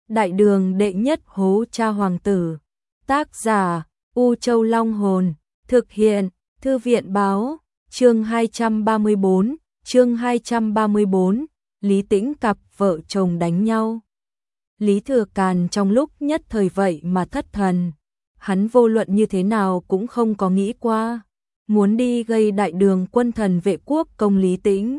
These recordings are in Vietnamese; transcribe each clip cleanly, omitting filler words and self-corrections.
Đại đường đệ nhất hố cha hoàng tử. Tác giả U Châu Long Hồn. Thực hiện Thư viện Báo. Chương 234. Lý Tĩnh cặp vợ chồng đánh nhau. Lý Thừa Càn trong lúc nhất thời vậy mà thất thần. Hắn vô luận như thế nào cũng không có nghĩ qua muốn đi gây đại đường quân thần vệ quốc công Lý Tĩnh.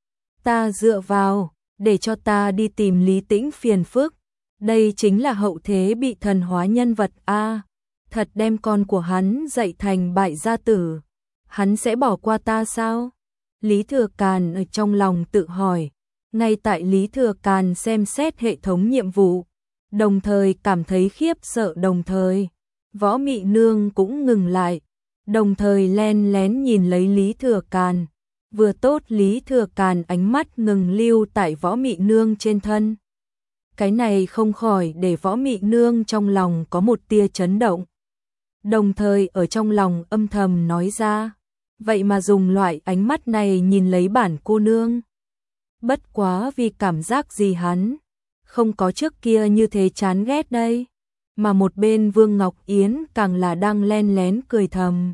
Ta dựa vào, để cho ta đi tìm Lý Tĩnh phiền phức. Đây chính là hậu thế bị thần hóa nhân vật a, thật đem con của hắn dạy thành bại gia tử. Hắn sẽ bỏ qua ta sao? Lý Thừa Càn ở trong lòng tự hỏi. Ngay tại Lý Thừa Càn xem xét hệ thống nhiệm vụ, đồng thời cảm thấy khiếp sợ, đồng thời Võ Mị Nương cũng ngừng lại, đồng thời len lén nhìn lấy Lý Thừa Càn. Vừa tốt Lý Thừa Càn ánh mắt ngừng lưu tại Võ Mị Nương trên thân. Cái này không khỏi để Võ Mị Nương trong lòng có một tia chấn động. Đồng thời ở trong lòng âm thầm nói ra, vậy mà dùng loại ánh mắt này nhìn lấy bản cô nương. Bất quá vì cảm giác gì hắn không có trước kia như thế chán ghét đây. Mà một bên Vương Ngọc Yến càng là đang len lén cười thầm.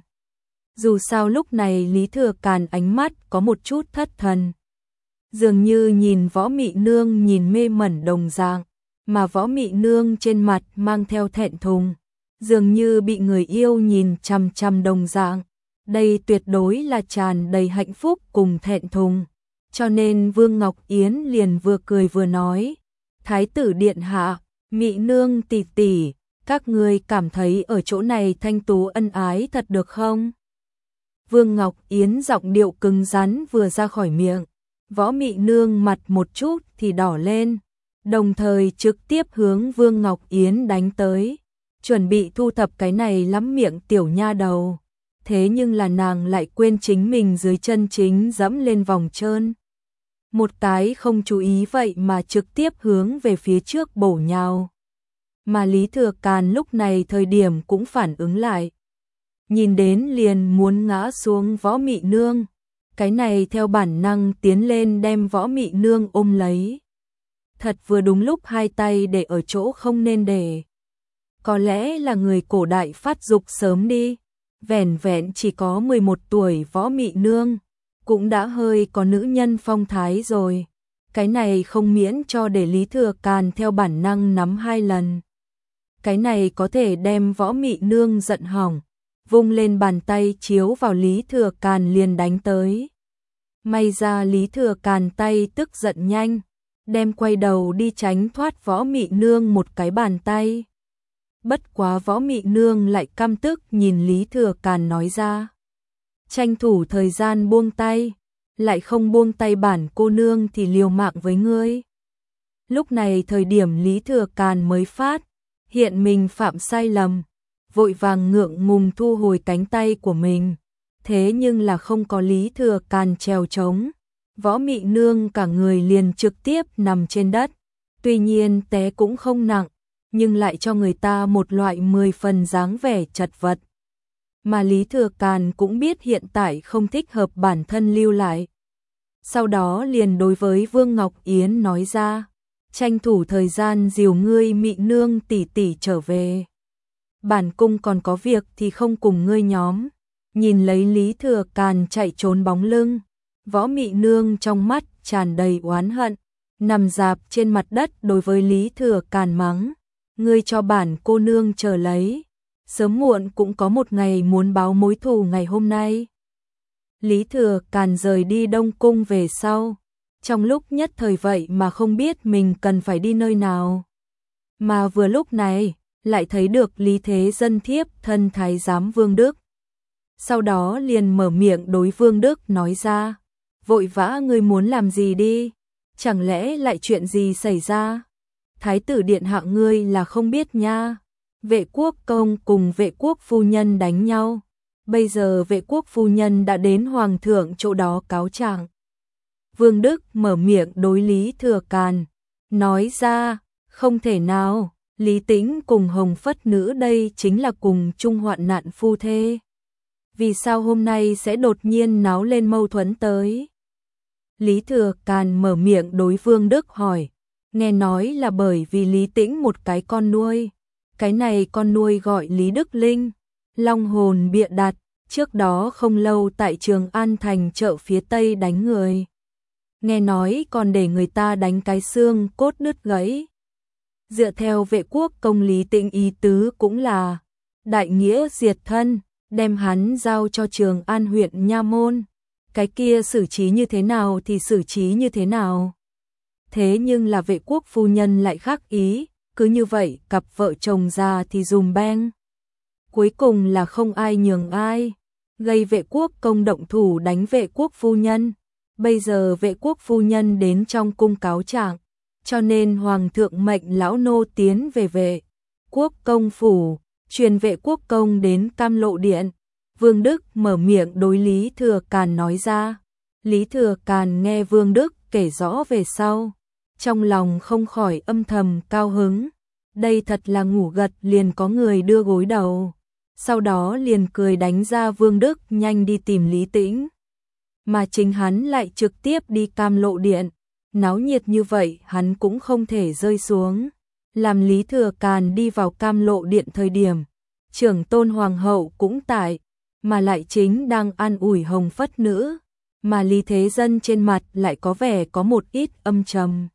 Dù sao lúc này Lý Thừa Càn ánh mắt có một chút thất thần, dường như nhìn Võ Mị Nương nhìn mê mẩn đồng dạng, mà Võ Mị Nương trên mặt mang theo thẹn thùng, dường như bị người yêu nhìn chằm chằm đồng dạng. Đây tuyệt đối là tràn đầy hạnh phúc cùng thẹn thùng. Cho nên Vương Ngọc Yến liền vừa cười vừa nói, Thái tử điện hạ, Mị Nương tỷ tỷ, các ngươi cảm thấy ở chỗ này thanh tú ân ái thật được không? Vương Ngọc Yến giọng điệu cứng rắn vừa ra khỏi miệng, Võ Mị Nương mặt một chút thì đỏ lên, đồng thời trực tiếp hướng Vương Ngọc Yến đánh tới, chuẩn bị thu thập cái này lắm miệng tiểu nha đầu. Thế nhưng là nàng lại quên chính mình dưới chân chính dẫm lên vòng trơn. Một cái không chú ý vậy mà trực tiếp hướng về phía trước bổ nhào. Mà Lý Thừa Càn lúc này thời điểm cũng phản ứng lại. Nhìn đến liền muốn ngã xuống Võ Mị Nương. Cái này theo bản năng tiến lên đem Võ Mị Nương ôm lấy. Thật vừa đúng lúc hai tay để ở chỗ không nên để. Có lẽ là người cổ đại phát dục sớm đi. Vẻn vẹn chỉ có 11 tuổi Võ Mị Nương, cũng đã hơi có nữ nhân phong thái rồi. Cái này không miễn cho để Lý Thừa Càn theo bản năng nắm hai lần. Cái này có thể đem Võ Mị Nương giận hỏng, vung lên bàn tay chiếu vào Lý Thừa Càn liền đánh tới. May ra Lý Thừa Càn tay tức giận nhanh, đem quay đầu đi tránh thoát Võ Mị Nương một cái bàn tay. Bất quá Võ Mị Nương lại căm tức nhìn Lý Thừa Càn nói ra. Tranh thủ thời gian buông tay, lại không buông tay bản cô nương thì liều mạng với ngươi. Lúc này thời điểm Lý Thừa Càn mới phát hiện mình phạm sai lầm, vội vàng ngượng ngùng thu hồi cánh tay của mình. Thế nhưng là không có Lý Thừa Càn trèo trống, Võ Mị Nương cả người liền trực tiếp nằm trên đất. Tuy nhiên té cũng không nặng, nhưng lại cho người ta một loại 10 phần dáng vẻ chật vật. Mà Lý Thừa Càn cũng biết hiện tại không thích hợp bản thân lưu lại. Sau đó liền đối với Vương Ngọc Yến nói ra, tranh thủ thời gian dìu ngươi Mị Nương tỷ tỷ trở về. Bản cung còn có việc thì không cùng ngươi nhóm. Nhìn lấy Lý Thừa Càn chạy trốn bóng lưng, Võ Mị Nương trong mắt tràn đầy oán hận, nằm rạp trên mặt đất đối với Lý Thừa Càn mắng. Ngươi cho bản cô nương chờ lấy, sớm muộn cũng có một ngày muốn báo mối thù ngày hôm nay. Lý Thừa Càn rời đi Đông Cung về sau, trong lúc nhất thời vậy mà không biết mình cần phải đi nơi nào. Mà vừa lúc này, lại thấy được Lý Thế Dân thiếp thân thái giám Vương Đức. Sau đó liền mở miệng đối Vương Đức nói ra, vội vã ngươi muốn làm gì đi, chẳng lẽ lại chuyện gì xảy ra? Thái tử điện hạ ngươi là không biết nha, vệ quốc công cùng vệ quốc phu nhân đánh nhau, bây giờ vệ quốc phu nhân đã đến hoàng thượng chỗ đó cáo trạng. Vương Đức mở miệng đối Lý Thừa Càn, nói ra, không thể nào, Lý Tĩnh cùng Hồng Phất Nữ đây chính là cùng chung hoạn nạn phu thê. Vì sao hôm nay sẽ đột nhiên náo lên mâu thuẫn tới? Lý Thừa Càn mở miệng đối Vương Đức hỏi, nghe nói là bởi vì Lý Tĩnh một cái con nuôi. Cái này con nuôi gọi Lý Đức Linh, long hồn bịa đặt, trước đó không lâu tại Trường An thành chợ phía Tây đánh người. Nghe nói còn để người ta đánh cái xương cốt đứt gãy. Dựa theo Vệ Quốc Công Lý Tĩnh ý tứ cũng là đại nghĩa diệt thân, đem hắn giao cho Trường An huyện nha môn. Cái kia xử trí như thế nào thì xử trí như thế nào. Thế nhưng là Vệ Quốc phu nhân lại khác ý, cứ như vậy cặp vợ chồng già thì dùm beng. Cuối cùng là không ai nhường ai, gây Vệ Quốc Công động thủ đánh Vệ Quốc phu nhân. Bây giờ Vệ Quốc phu nhân đến trong cung cáo trạng, cho nên Hoàng thượng mệnh lão nô tiến về Vệ Quốc Công phủ, truyền Vệ Quốc Công đến Cam Lộ Điện. Vương Đức mở miệng đối Lý Thừa Càn nói ra. Lý Thừa Càn nghe Vương Đức kể rõ về sau, trong lòng không khỏi âm thầm cao hứng. Đây thật là ngủ gật liền có người đưa gối đầu. Sau đó liền cười đánh ra Vương Đức nhanh đi tìm Lý Tĩnh. Mà chính hắn lại trực tiếp đi Cam Lộ Điện. Náo nhiệt như vậy hắn cũng không thể rơi xuống. Làm Lý Thừa Càn đi vào Cam Lộ Điện thời điểm, trưởng tôn hoàng hậu cũng tại, mà lại chính đang an ủi Hồng Phất Nữ. Mà Lý Thế Dân trên mặt lại có vẻ có một ít âm trầm.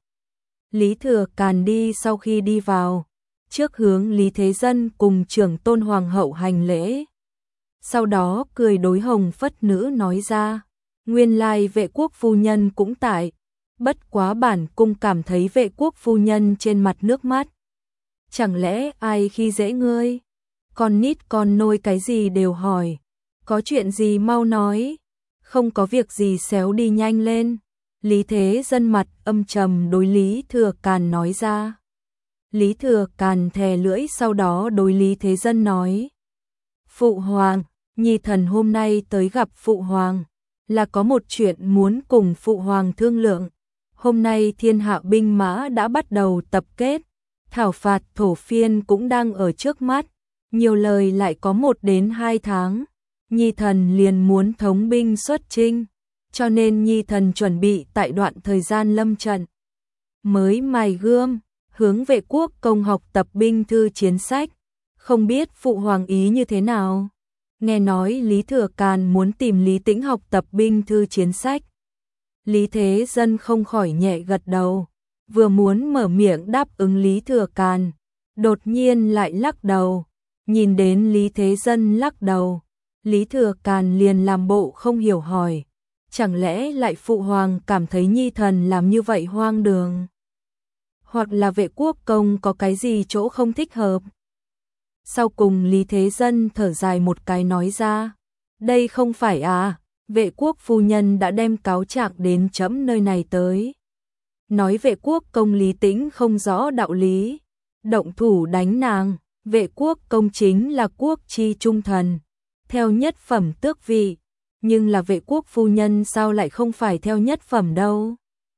Lý Thừa Càn đi sau khi đi vào, trước hướng Lý Thế Dân cùng trưởng tôn hoàng hậu hành lễ. Sau đó cười đối Hồng Phất Nữ nói ra, nguyên lai Vệ Quốc phu nhân cũng tại, bất quá bản cung cảm thấy Vệ Quốc phu nhân trên mặt nước mắt. Chẳng lẽ ai khi dễ ngươi? Con nít con nôi cái gì đều hỏi, có chuyện gì mau nói, không có việc gì xéo đi nhanh lên. Lý Thế Dân mặt âm trầm đối Lý Thừa Càn nói ra. Lý Thừa Càn thè lưỡi sau đó đối Lý Thế Dân nói. Phụ hoàng, nhi thần hôm nay tới gặp Phụ hoàng, là có một chuyện muốn cùng Phụ hoàng thương lượng. Hôm nay thiên hạ binh mã đã bắt đầu tập kết, thảo phạt thổ phiên cũng đang ở trước mắt, nhiều lời lại có 1 đến 2 tháng. Nhi thần liền muốn thống binh xuất chinh, cho nên Nhi thần chuẩn bị tại đoạn thời gian lâm trận mới mài gươm, hướng Vệ Quốc Công học tập binh thư chiến sách, không biết Phụ hoàng ý như thế nào. Nghe nói Lý Thừa Càn muốn tìm Lý Tĩnh học tập binh thư chiến sách, Lý Thế Dân không khỏi nhẹ gật đầu, vừa muốn mở miệng đáp ứng Lý Thừa Càn, đột nhiên lại lắc đầu. Nhìn đến Lý Thế Dân lắc đầu, Lý Thừa Càn liền làm bộ không hiểu hỏi, chẳng lẽ lại Phụ hoàng cảm thấy nhi thần làm như vậy hoang đường? Hoặc là Vệ Quốc Công có cái gì chỗ không thích hợp? Sau cùng Lý Thế Dân thở dài một cái nói ra, đây không phải à, Vệ Quốc phu nhân đã đem cáo trạng đến chấm nơi này tới. Nói Vệ Quốc Công Lý Tĩnh không rõ đạo lý, động thủ đánh nàng. Vệ Quốc Công chính là quốc chi trung thần, theo nhất phẩm tước vị, nhưng là Vệ Quốc phu nhân sao lại không phải theo nhất phẩm đâu.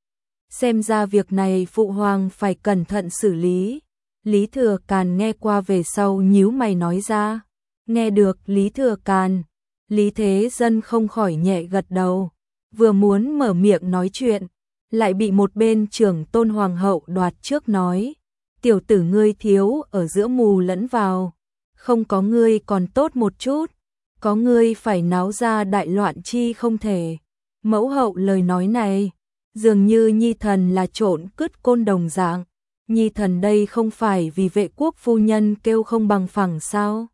Xem ra việc này Phụ hoàng phải cẩn thận xử lý. Lý Thừa Càn nghe qua về sau nhíu mày nói ra. Nghe được Lý Thừa Càn, Lý Thế Dân không khỏi nhẹ gật đầu, vừa muốn mở miệng nói chuyện, lại bị một bên trưởng tôn hoàng hậu đoạt trước nói. Tiểu tử ngươi thiếu ở giữa mù lẫn vào, không có ngươi còn tốt một chút, có ngươi phải náo ra đại loạn chi không thể. Mẫu hậu lời nói này, dường như nhi thần là trộn cứt côn đồng dạng, nhi thần đây không phải vì Vệ Quốc phu nhân kêu không bằng phẳng sao?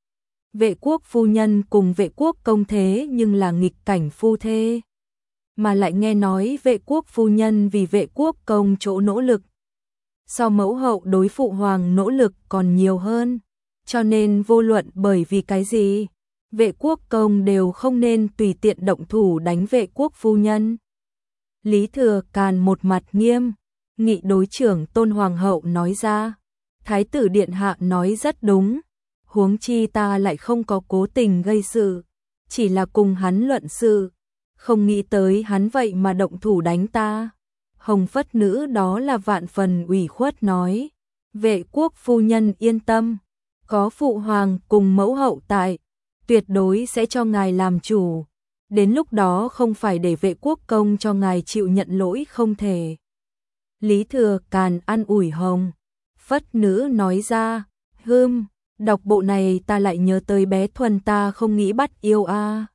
Vệ Quốc phu nhân cùng Vệ Quốc Công thế nhưng là nghịch cảnh phu thê, mà lại nghe nói Vệ Quốc phu nhân vì Vệ Quốc Công chỗ nỗ lực, so mẫu hậu đối Phụ hoàng nỗ lực còn nhiều hơn, cho nên vô luận bởi vì cái gì, Vệ Quốc Công đều không nên tùy tiện động thủ đánh Vệ Quốc phu nhân. Lý Thừa Càn một mặt nghiêm nghị đối trưởng tôn hoàng hậu nói ra, Thái tử điện hạ nói rất đúng, huống chi ta lại không có cố tình gây sự, chỉ là cùng hắn luận sự, không nghĩ tới hắn vậy mà động thủ đánh ta. Hồng Phất Nữ đó là vạn phần ủy khuất nói, Vệ Quốc phu nhân yên tâm, có Phụ hoàng cùng mẫu hậu tại, tuyệt đối sẽ cho ngài làm chủ, đến lúc đó không phải để Vệ Quốc Công cho ngài chịu nhận lỗi không thể. Lý Thừa Càn an ủi Hồng Phất Nữ nói ra, đọc bộ này ta lại nhớ tới bé Thuần ta không nghĩ bắt yêu a.